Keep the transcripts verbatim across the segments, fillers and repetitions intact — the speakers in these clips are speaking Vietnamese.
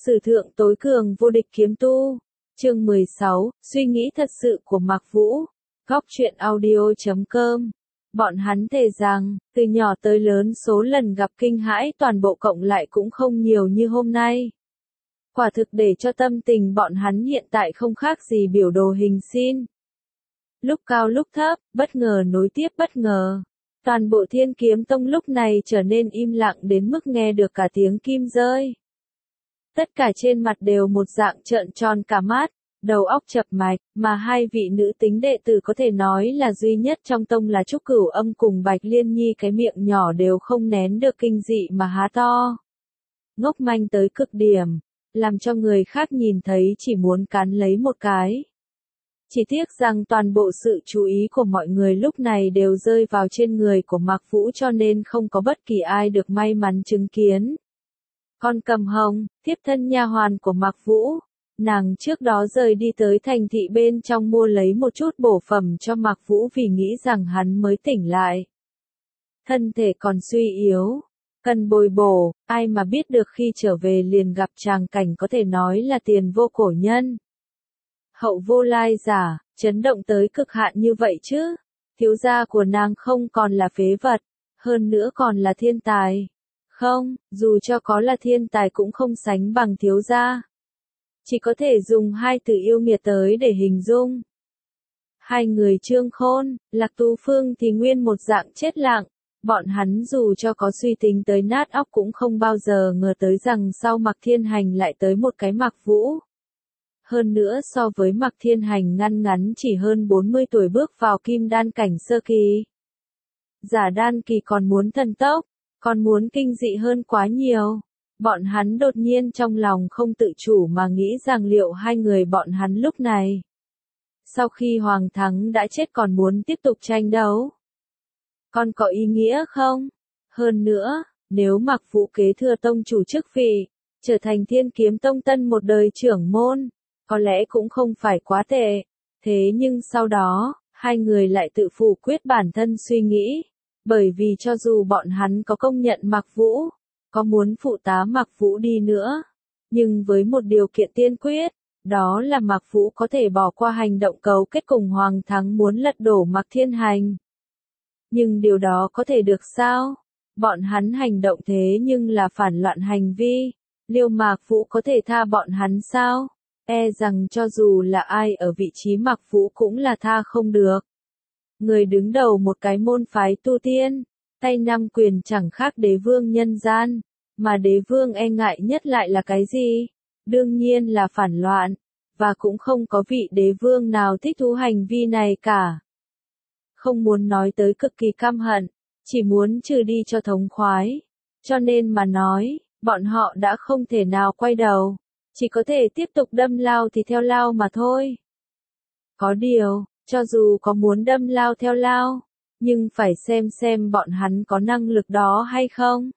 Sử thượng tối cường vô địch kiếm tu. Chương mười sáu, suy nghĩ thật sự của Mạc Vũ. Góc truyện audio chấm com. Bọn hắn thề rằng, từ nhỏ tới lớn số lần gặp kinh hãi toàn bộ cộng lại cũng không nhiều như hôm nay. Quả thực để cho tâm tình bọn hắn hiện tại không khác gì biểu đồ hình sin. Lúc cao lúc thấp, bất ngờ nối tiếp bất ngờ. Toàn bộ Thiên Kiếm Tông lúc này trở nên im lặng đến mức nghe được cả tiếng kim rơi. Tất cả trên mặt đều một dạng trợn tròn cả mắt, đầu óc chập mạch, mà hai vị nữ tính đệ tử có thể nói là duy nhất trong tông là Trúc Cửu Âm cùng Bạch Liên Nhi, cái miệng nhỏ đều không nén được kinh dị mà há to. Ngốc manh tới cực điểm, làm cho người khác nhìn thấy chỉ muốn cắn lấy một cái. Chỉ tiếc rằng toàn bộ sự chú ý của mọi người lúc này đều rơi vào trên người của Mạc Vũ, cho nên không có bất kỳ ai được may mắn chứng kiến. Con Cầm Hồng, tiếp thân nha hoàn của Mạc Vũ, nàng trước đó rời đi tới thành thị bên trong mua lấy một chút bổ phẩm cho Mạc Vũ vì nghĩ rằng hắn mới tỉnh lại. Thân thể còn suy yếu, cần bồi bổ, ai mà biết được khi trở về liền gặp tràng cảnh có thể nói là tiền vô cổ nhân. Hậu vô lai giả, chấn động tới cực hạn như vậy chứ, thiếu gia của nàng không còn là phế vật, hơn nữa còn là thiên tài. Không, dù cho có là thiên tài cũng không sánh bằng thiếu gia. Chỉ có thể dùng hai từ yêu nghiệt tới để hình dung. Hai người Trương Khôn, Lạc Tú Phương thì nguyên một dạng chết lặng, bọn hắn dù cho có suy tính tới nát óc cũng không bao giờ ngờ tới rằng sau Mạc Thiên Hành lại tới một cái Mạc Vũ. Hơn nữa so với Mạc Thiên Hành ngăn ngắn chỉ hơn bốn mươi tuổi bước vào kim đan cảnh sơ kỳ. Giả đan kỳ còn muốn thần tốc, còn muốn kinh dị hơn quá nhiều. Bọn hắn đột nhiên trong lòng không tự chủ mà nghĩ rằng liệu hai người bọn hắn lúc này, sau khi Hoàng Thắng đã chết còn muốn tiếp tục tranh đấu, còn có ý nghĩa không? Hơn nữa, nếu Mạc Vũ kế thừa tông chủ chức vị, trở thành Thiên Kiếm Tông tân một đời trưởng môn, có lẽ cũng không phải quá tệ. Thế nhưng sau đó, hai người lại tự phủ quyết bản thân suy nghĩ, bởi vì cho dù bọn hắn có công nhận Mạc Vũ, có muốn phụ tá Mạc Vũ đi nữa, nhưng với một điều kiện tiên quyết, đó là Mạc Vũ có thể bỏ qua hành động cấu kết cùng Hoàng Thắng muốn lật đổ Mạc Thiên Hành. Nhưng điều đó có thể được sao? Bọn hắn hành động thế nhưng là phản loạn hành vi, liệu Mạc Vũ có thể tha bọn hắn sao? E rằng cho dù là ai ở vị trí Mạc Vũ cũng là tha không được. Người đứng đầu một cái môn phái tu tiên, tay năm quyền chẳng khác đế vương nhân gian, mà đế vương e ngại nhất lại là cái gì? Đương nhiên là phản loạn, và cũng không có vị đế vương nào thích thú hành vi này cả. Không muốn nói tới cực kỳ căm hận, chỉ muốn trừ đi cho thống khoái. Cho nên mà nói, bọn họ đã không thể nào quay đầu, chỉ có thể tiếp tục đâm lao thì theo lao mà thôi. Có điều, cho dù có muốn đâm lao theo lao, nhưng phải xem xem bọn hắn có năng lực đó hay không.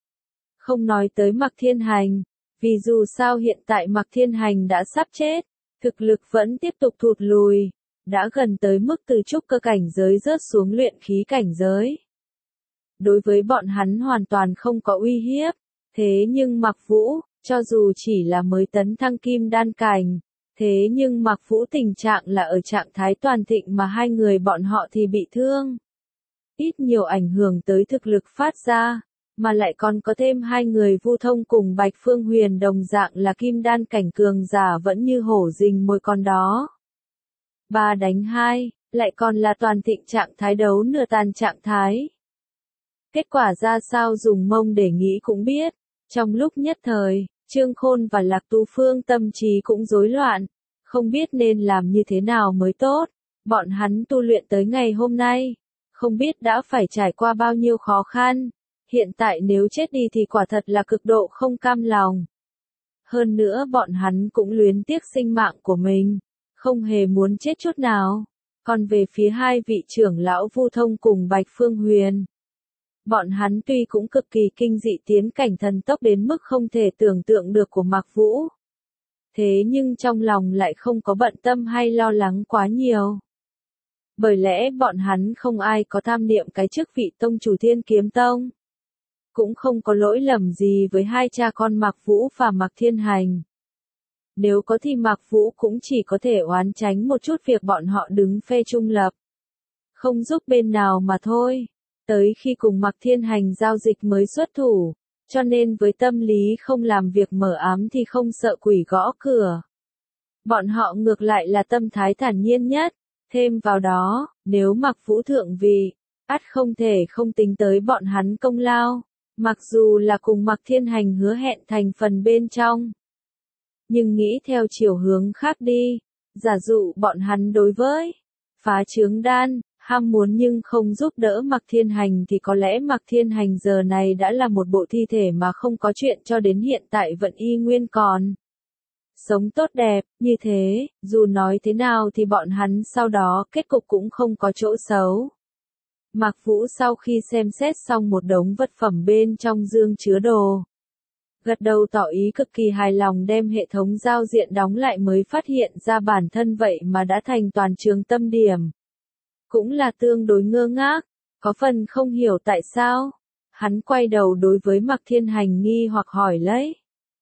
Không nói tới Mạc Thiên Hành, vì dù sao hiện tại Mạc Thiên Hành đã sắp chết, thực lực vẫn tiếp tục thụt lùi, đã gần tới mức từ trúc cơ cảnh giới rớt xuống luyện khí cảnh giới. Đối với bọn hắn hoàn toàn không có uy hiếp, thế nhưng Mạc Vũ, cho dù chỉ là mới tấn thăng kim đan cảnh, thế nhưng Mạc Vũ tình trạng là ở trạng thái toàn thịnh mà hai người bọn họ thì bị thương. Ít nhiều ảnh hưởng tới thực lực phát ra, mà lại còn có thêm hai người Vu Thông cùng Bạch Phương Huyền đồng dạng là kim đan cảnh cường giả vẫn như hổ rình mồi con đó. Ba đánh hai, lại còn là toàn thịnh trạng thái đấu nửa tàn trạng thái. Kết quả ra sao dùng mông để nghĩ cũng biết, trong lúc nhất thời, Trương Khôn và Lạc Tú Phương tâm trí cũng rối loạn, không biết nên làm như thế nào mới tốt. Bọn hắn tu luyện tới ngày hôm nay, không biết đã phải trải qua bao nhiêu khó khăn, hiện tại nếu chết đi thì quả thật là cực độ không cam lòng. Hơn nữa bọn hắn cũng luyến tiếc sinh mạng của mình, không hề muốn chết chút nào. Còn về phía hai vị trưởng lão Vu Thông cùng Bạch Phương Huyền, bọn hắn tuy cũng cực kỳ kinh dị tiến cảnh thần tốc đến mức không thể tưởng tượng được của Mạc Vũ. Thế nhưng trong lòng lại không có bận tâm hay lo lắng quá nhiều. Bởi lẽ bọn hắn không ai có tham niệm cái chức vị tông chủ Thiên Kiếm Tông. cũng không có lỗi lầm gì với hai cha con Mạc Vũ và Mạc Thiên Hành. Nếu có thì Mạc Vũ cũng chỉ có thể oán tránh một chút việc bọn họ đứng phe trung lập, không giúp bên nào mà thôi. Tới khi cùng Mạc Thiên Hành giao dịch mới xuất thủ, cho nên với tâm lý không làm việc mờ ám thì không sợ quỷ gõ cửa. Bọn họ ngược lại là tâm thái thản nhiên nhất, thêm vào đó, nếu Mạc Vũ thượng vị, ắt không thể không tính tới bọn hắn công lao, mặc dù là cùng Mạc Thiên Hành hứa hẹn thành phần bên trong. Nhưng nghĩ theo chiều hướng khác đi, giả dụ bọn hắn đối với phá trướng đan, ham muốn nhưng không giúp đỡ Mạc Thiên Hành thì có lẽ Mạc Thiên Hành giờ này đã là một bộ thi thể mà không có chuyện cho đến hiện tại vẫn y nguyên còn sống tốt đẹp. Như thế, dù nói thế nào thì bọn hắn sau đó kết cục cũng không có chỗ xấu. Mạc Vũ sau khi xem xét xong một đống vật phẩm bên trong dương chứa đồ, gật đầu tỏ ý cực kỳ hài lòng, đem hệ thống giao diện đóng lại mới phát hiện ra bản thân vậy mà đã thành toàn trường tâm điểm. Cũng là tương đối ngơ ngác, có phần không hiểu tại sao. Hắn quay đầu đối với Mạc Thiên Hành nghi hoặc hỏi lấy.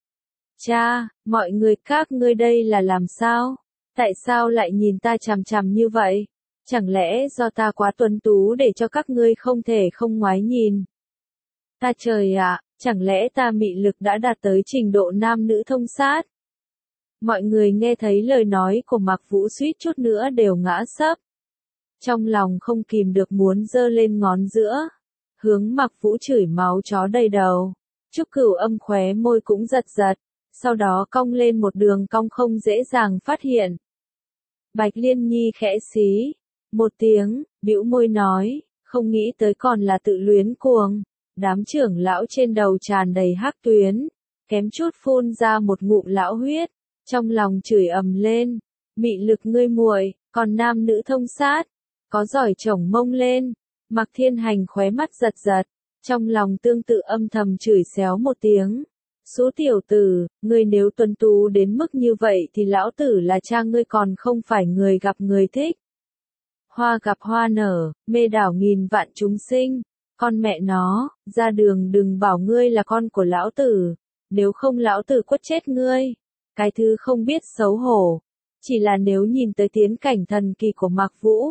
Cha, mọi người các ngươi đây là làm sao? Tại sao lại nhìn ta chằm chằm như vậy? Chẳng lẽ do ta quá tuấn tú để cho các ngươi không thể không ngoái nhìn? Ta trời ạ, chẳng lẽ ta mị lực đã đạt tới trình độ nam nữ thông sát? Mọi người nghe thấy lời nói của Mạc Vũ suýt chút nữa đều ngã sấp. Trong lòng không kìm được muốn giơ lên ngón giữa, hướng Mạc Vũ chửi máu chó đầy đầu. Trúc Cửu Âm khóe môi cũng giật giật, sau đó cong lên một đường cong không dễ dàng phát hiện. Bạch Liên Nhi khẽ xí một tiếng, bĩu môi nói, không nghĩ tới còn là tự luyến cuồng. Đám trưởng lão trên đầu tràn đầy hắc tuyến, kém chút phun ra một ngụm lão huyết, trong lòng chửi ầm lên, mị lực ngươi muội, còn nam nữ thông sát, có giỏi chổng mông lên. Mạc Thiên Hành khóe mắt giật giật, trong lòng tương tự âm thầm chửi xéo một tiếng. Số tiểu tử, ngươi nếu tuấn tú đến mức như vậy thì lão tử là cha ngươi còn không phải người gặp người thích. Hoa gặp hoa nở, mê đảo nghìn vạn chúng sinh. Con mẹ nó, ra đường đừng bảo ngươi là con của lão tử, nếu không lão tử quất chết ngươi. Cái thứ không biết xấu hổ, chỉ là nếu nhìn tới tiến cảnh thần kỳ của Mạc Vũ,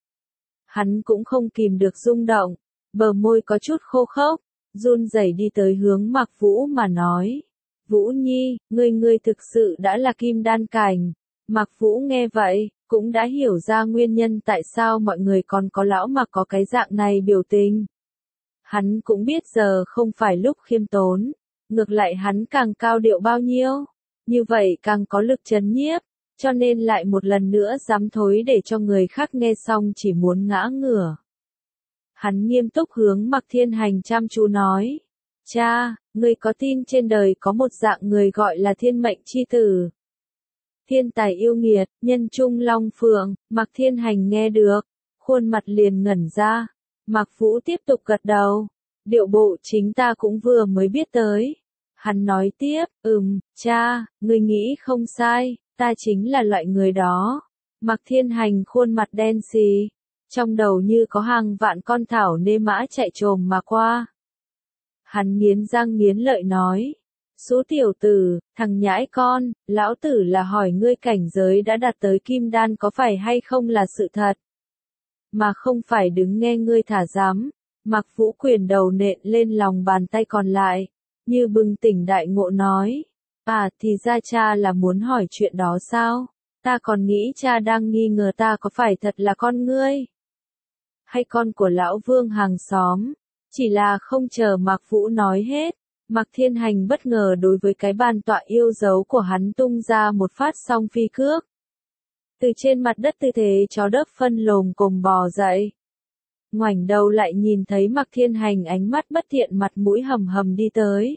hắn cũng không kìm được rung động, bờ môi có chút khô khốc, run rẩy đi tới hướng Mạc Vũ mà nói, Vũ Nhi, ngươi ngươi thực sự đã là kim đan cảnh. Mạc Vũ nghe vậy, cũng đã hiểu ra nguyên nhân tại sao mọi người còn có lão Mạc có cái dạng này biểu tình. Hắn cũng biết giờ không phải lúc khiêm tốn, ngược lại hắn càng cao điệu bao nhiêu, như vậy càng có lực chấn nhiếp, cho nên lại một lần nữa dám thối để cho người khác nghe xong chỉ muốn ngã ngửa. Hắn nghiêm túc hướng Mạc Thiên Hành chăm chú nói, cha, ngươi có tin trên đời có một dạng người gọi là thiên mệnh chi tử? Thiên tài yêu nghiệt, nhân trung long phượng. Mạc Thiên Hành nghe được, khuôn mặt liền ngẩn ra. Mạc Vũ tiếp tục gật đầu, điệu bộ chính ta cũng vừa mới biết tới. Hắn nói tiếp, ừm, cha, ngươi nghĩ không sai, ta chính là loại người đó. Mạc Thiên Hành khuôn mặt đen xì, trong đầu như có hàng vạn con thảo nê mã chạy trồm mà qua. Hắn nghiến răng nghiến lợi nói, số tiểu tử, thằng nhãi con, lão tử là hỏi ngươi cảnh giới đã đạt tới kim đan có phải hay không là sự thật, mà không phải đứng nghe ngươi thả dám. Mạc Vũ quyền đầu nện lên lòng bàn tay còn lại, như bừng tỉnh đại ngộ nói, à thì ra cha là muốn hỏi chuyện đó sao, ta còn nghĩ cha đang nghi ngờ ta có phải thật là con ngươi, hay con của lão Vương hàng xóm. Chỉ là không chờ Mạc Vũ nói hết, Mạc Thiên Hành bất ngờ đối với cái bàn tọa yêu dấu của hắn tung ra một phát song phi cước. Từ trên mặt đất tư thế chó đớp phân lồm cồm bò dậy. Ngoảnh đầu lại nhìn thấy Mạc Thiên Hành ánh mắt bất thiện mặt mũi hầm hầm đi tới.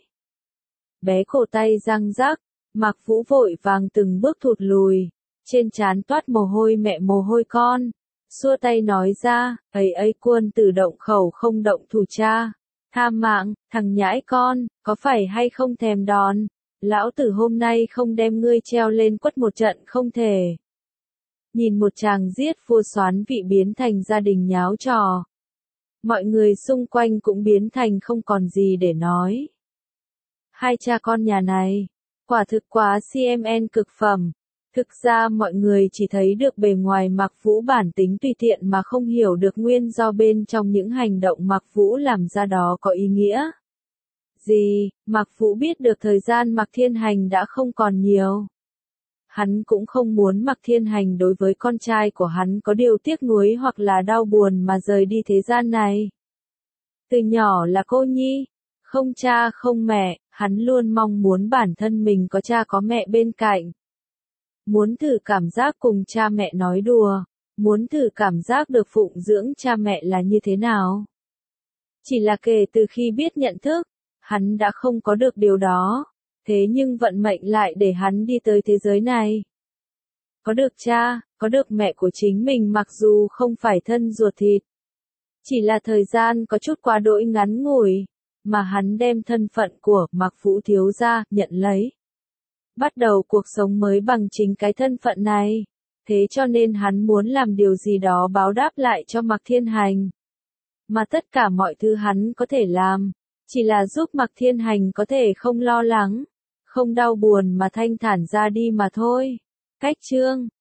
Bé cổ tay răng rắc, Mạc Vũ vội vàng từng bước thụt lùi, trên trán toát mồ hôi mẹ mồ hôi con. Xua tay nói ra, ấy ấy quân tử động khẩu không động thủ cha. Tham mạng, thằng nhãi con, có phải hay không thèm đòn? Lão tử hôm nay không đem ngươi treo lên quất một trận không thể. Nhìn một chàng giết vua xoán vị biến thành gia đình nháo trò. Mọi người xung quanh cũng biến thành không còn gì để nói. Hai cha con nhà này, quả thực quá xê em en cực phẩm. Thực ra mọi người chỉ thấy được bề ngoài Mạc Vũ bản tính tùy tiện mà không hiểu được nguyên do bên trong những hành động Mạc Vũ làm ra đó có ý nghĩa gì. Mạc Vũ biết được thời gian Mạc Thiên Hành đã không còn nhiều. Hắn cũng không muốn Mạc Thiên Hành đối với con trai của hắn có điều tiếc nuối hoặc là đau buồn mà rời đi thế gian này. Từ nhỏ là cô nhi, không cha không mẹ, hắn luôn mong muốn bản thân mình có cha có mẹ bên cạnh. Muốn thử cảm giác cùng cha mẹ nói đùa, muốn thử cảm giác được phụng dưỡng cha mẹ là như thế nào. Chỉ là kể từ khi biết nhận thức, hắn đã không có được điều đó, thế nhưng vận mệnh lại để hắn đi tới thế giới này. Có được cha, có được mẹ của chính mình mặc dù không phải thân ruột thịt. Chỉ là thời gian có chút quá đỗi ngắn ngủi, mà hắn đem thân phận của Mạc Vũ thiếu gia nhận lấy. Bắt đầu cuộc sống mới bằng chính cái thân phận này. Thế cho nên hắn muốn làm điều gì đó báo đáp lại cho Mạc Thiên Hành. Mà tất cả mọi thứ hắn có thể làm, chỉ là giúp Mạc Thiên Hành có thể không lo lắng, không đau buồn mà thanh thản ra đi mà thôi. Cách chương